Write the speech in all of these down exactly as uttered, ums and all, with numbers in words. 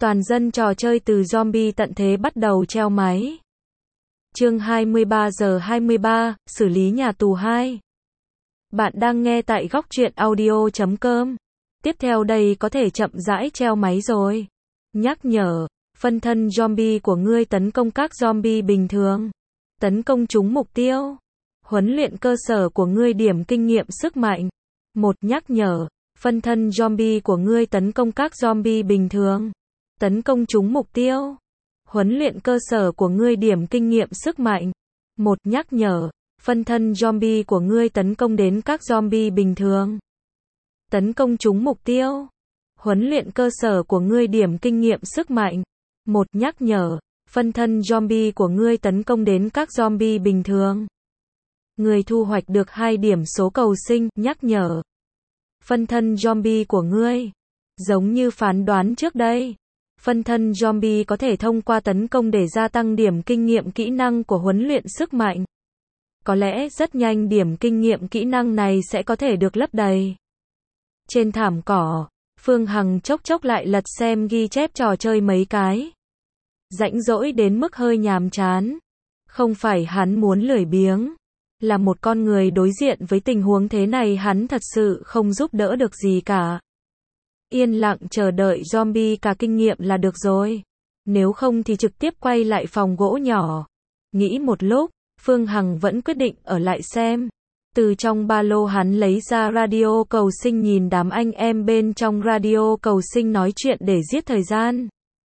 Toàn dân trò chơi từ zombie tận thế bắt đầu treo máy. Chương hai mươi ba giờ hai mươi ba, xử lý nhà tù hai. Bạn đang nghe tại góc truyện audio chấm com. Tiếp theo đây có thể chậm rãi treo máy rồi. Nhắc nhở, phân thân zombie của ngươi tấn công các zombie bình thường. Tấn công trúng mục tiêu. Huấn luyện cơ sở của ngươi điểm kinh nghiệm sức mạnh. Một nhắc nhở, phân thân zombie của ngươi tấn công các zombie bình thường. Tấn công trúng mục tiêu. Huấn luyện cơ sở của ngươi điểm kinh nghiệm sức mạnh. Một nhắc nhở, phân thân zombie của ngươi tấn công đến các zombie bình thường. Tấn công trúng mục tiêu. Huấn luyện cơ sở của ngươi điểm kinh nghiệm sức mạnh. Một nhắc nhở, phân thân zombie của ngươi tấn công đến các zombie bình thường. Người thu hoạch được hai điểm số cầu sinh, nhắc nhở. Phân thân zombie của ngươi. Giống như phán đoán trước đây. Phân thân zombie có thể thông qua tấn công để gia tăng điểm kinh nghiệm kỹ năng của huấn luyện sức mạnh. Có lẽ rất nhanh điểm kinh nghiệm kỹ năng này sẽ có thể được lấp đầy. Trên thảm cỏ, Phương Hằng chốc chốc lại lật xem ghi chép trò chơi mấy cái. Rãnh rỗi đến mức hơi nhàm chán. Không phải hắn muốn lười biếng. Là một con người đối diện với tình huống thế này hắn thật sự không giúp đỡ được gì cả. Yên lặng chờ đợi zombie cả kinh nghiệm là được rồi. Nếu không thì trực tiếp quay lại phòng gỗ nhỏ. Nghĩ một lúc, Phương Hằng vẫn quyết định ở lại xem. Từ trong ba lô hắn lấy ra radio cầu sinh nhìn đám anh em bên trong radio cầu sinh nói chuyện để giết thời gian.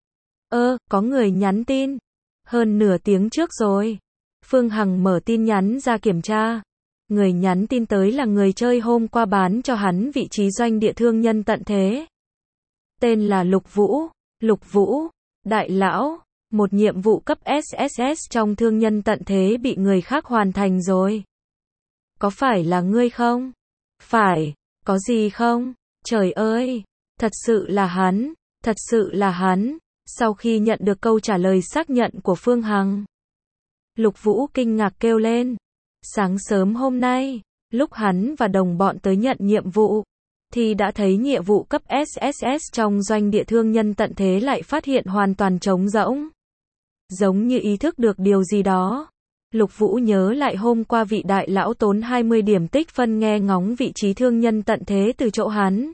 Ơ, có người nhắn tin. Hơn nửa tiếng trước rồi. Phương Hằng mở tin nhắn ra kiểm tra. Người nhắn tin tới là người chơi hôm qua bán cho hắn vị trí doanh địa thương nhân tận thế. Tên là Lục Vũ. Lục Vũ, đại lão, một nhiệm vụ cấp ét ét ét trong thương nhân tận thế bị người khác hoàn thành rồi. Có phải là ngươi không? Phải, có gì không? Trời ơi, thật sự là hắn, thật sự là hắn. Sau khi nhận được câu trả lời xác nhận của Phương Hằng, Lục Vũ kinh ngạc kêu lên. Sáng sớm hôm nay, lúc hắn và đồng bọn tới nhận nhiệm vụ, thì đã thấy nhiệm vụ cấp ét ét ét trong doanh địa thương nhân tận thế lại phát hiện hoàn toàn trống rỗng. Giống như ý thức được điều gì đó. Lục Vũ nhớ lại hôm qua vị đại lão tốn hai mươi điểm tích phân nghe ngóng vị trí thương nhân tận thế từ chỗ hắn.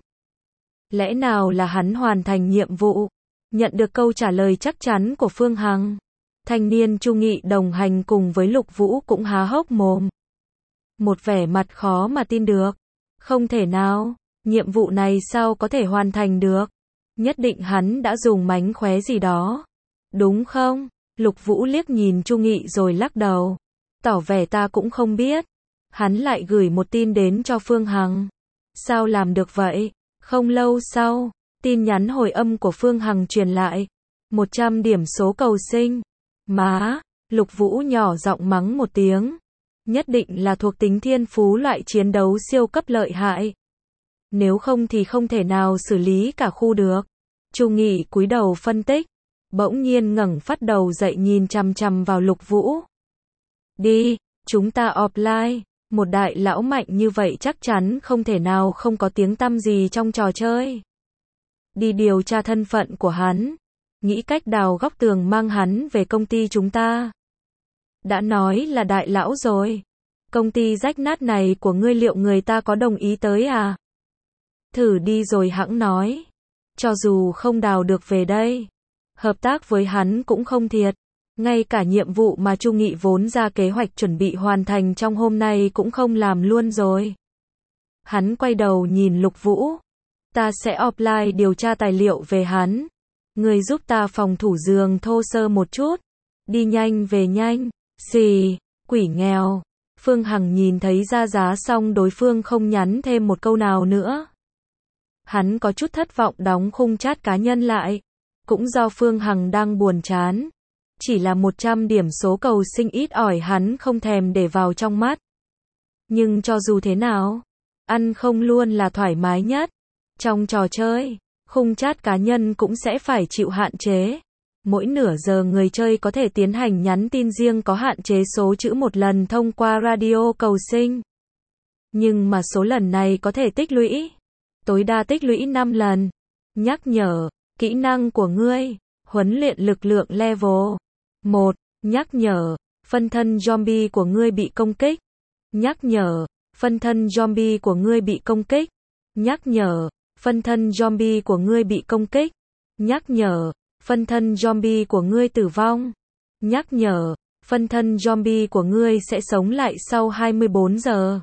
Lẽ nào là hắn hoàn thành nhiệm vụ? Nhận được câu trả lời chắc chắn của Phương Hằng. Thanh niên Chu Nghị đồng hành cùng với Lục Vũ cũng há hốc mồm. Một vẻ mặt khó mà tin được. Không thể nào, nhiệm vụ này sao có thể hoàn thành được? Nhất định hắn đã dùng mánh khóe gì đó. Đúng không? Lục Vũ liếc nhìn Chu Nghị rồi lắc đầu. Tỏ vẻ ta cũng không biết. Hắn lại gửi một tin đến cho Phương Hằng. Sao làm được vậy? Không lâu sau, tin nhắn hồi âm của Phương Hằng truyền lại. một trăm điểm số cầu sinh. Má, Lục Vũ nhỏ giọng mắng một tiếng. Nhất định là thuộc tính thiên phú loại chiến đấu siêu cấp lợi hại. Nếu không thì không thể nào xử lý cả khu được. Chu Nghị cúi đầu phân tích. Bỗng nhiên ngẩng phát đầu dậy nhìn chằm chằm vào Lục Vũ. Đi, chúng ta offline. Một đại lão mạnh như vậy chắc chắn không thể nào không có tiếng tăm gì trong trò chơi. Đi điều tra thân phận của hắn. Nghĩ cách đào góc tường mang hắn về công ty chúng ta. Đã nói là đại lão rồi. Công ty rách nát này của ngươi liệu người ta có đồng ý tới à? Thử đi rồi hẵng nói. Cho dù không đào được về đây, hợp tác với hắn cũng không thiệt. Ngay cả nhiệm vụ mà Chu Nghị vốn ra kế hoạch chuẩn bị hoàn thành trong hôm nay cũng không làm luôn rồi. Hắn quay đầu nhìn Lục Vũ. Ta sẽ offline điều tra tài liệu về hắn. Người giúp ta phòng thủ giường thô sơ một chút. Đi nhanh về nhanh. Xì, quỷ nghèo. Phương Hằng nhìn thấy ra giá xong đối phương không nhắn thêm một câu nào nữa. Hắn có chút thất vọng đóng khung chat cá nhân lại. Cũng do Phương Hằng đang buồn chán. Chỉ là một trăm điểm số cầu sinh ít ỏi hắn không thèm để vào trong mắt. Nhưng cho dù thế nào, ăn không luôn là thoải mái nhất. Trong trò chơi, khung chat cá nhân cũng sẽ phải chịu hạn chế. Mỗi nửa giờ người chơi có thể tiến hành nhắn tin riêng có hạn chế số chữ một lần thông qua radio cầu sinh. Nhưng mà số lần này có thể tích lũy. Tối đa tích lũy năm lần. Nhắc nhở, Kỹ năng của ngươi. Huấn luyện lực lượng level một. Nhắc nhở. Phân thân zombie của ngươi bị công kích. Nhắc nhở. Phân thân zombie của ngươi bị công kích. Nhắc nhở. Phân thân zombie của ngươi bị công kích. Nhắc nhở. Phân thân zombie của ngươi tử vong. Nhắc nhở. Phân thân zombie của ngươi sẽ sống lại sau hai mươi bốn giờ.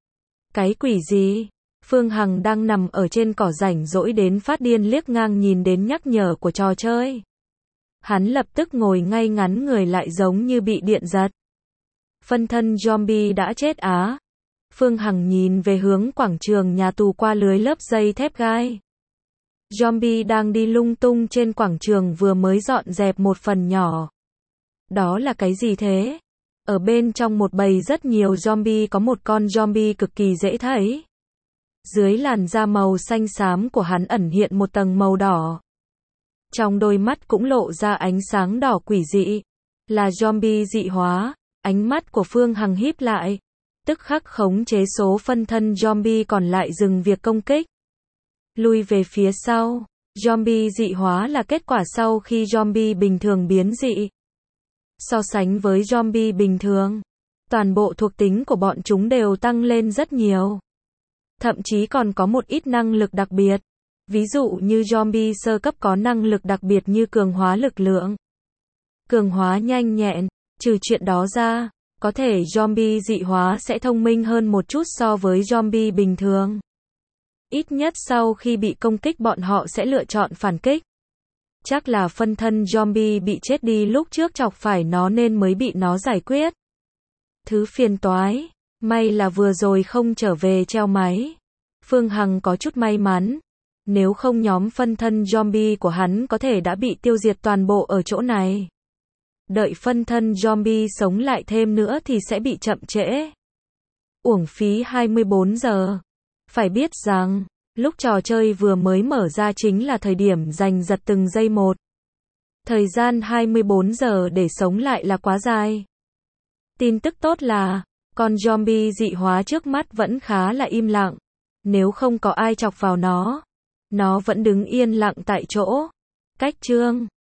Cái quỷ gì? Phương Hằng đang nằm ở trên cỏ rảnh rỗi đến phát điên liếc ngang nhìn đến nhắc nhở của trò chơi. Hắn lập tức ngồi ngay ngắn người lại giống như bị điện giật. Phân thân zombie đã chết á. Phương Hằng nhìn về hướng quảng trường nhà tù qua lưới lớp dây thép gai. Zombie đang đi lung tung trên quảng trường vừa mới dọn dẹp một phần nhỏ. Đó là cái gì thế? Ở bên trong một bầy rất nhiều zombie có một con zombie cực kỳ dễ thấy. Dưới làn da màu xanh xám của hắn ẩn hiện một tầng màu đỏ. Trong đôi mắt cũng lộ ra ánh sáng đỏ quỷ dị. Là zombie dị hóa. Ánh mắt của Phương Hằng híp lại. Tức khắc khống chế số phân thân zombie còn lại dừng việc công kích. Lui về phía sau. Zombie dị hóa là kết quả sau khi zombie bình thường biến dị. So sánh với zombie bình thường, toàn bộ thuộc tính của bọn chúng đều tăng lên rất nhiều. Thậm chí còn có một ít năng lực đặc biệt. Ví dụ như zombie sơ cấp có năng lực đặc biệt như cường hóa lực lượng, cường hóa nhanh nhẹn. Trừ chuyện đó ra, có thể zombie dị hóa sẽ thông minh hơn một chút so với zombie bình thường. Ít nhất sau khi bị công kích bọn họ sẽ lựa chọn phản kích. Chắc là phân thân zombie bị chết đi lúc trước chọc phải nó nên mới bị nó giải quyết. Thứ phiền toái. May là vừa rồi không trở về treo máy. Phương Hằng có chút may mắn. Nếu không nhóm phân thân zombie của hắn có thể đã bị tiêu diệt toàn bộ ở chỗ này. Đợi phân thân zombie sống lại thêm nữa thì sẽ bị chậm trễ. Uổng phí hai mươi bốn giờ. Phải biết rằng, lúc trò chơi vừa mới mở ra chính là thời điểm giành giật từng giây một. Thời gian hai mươi bốn giờ để sống lại là quá dài. Tin tức tốt là, con zombie dị hóa trước mắt vẫn khá là im lặng. Nếu không có ai chọc vào nó, nó vẫn đứng yên lặng tại chỗ. Cách chương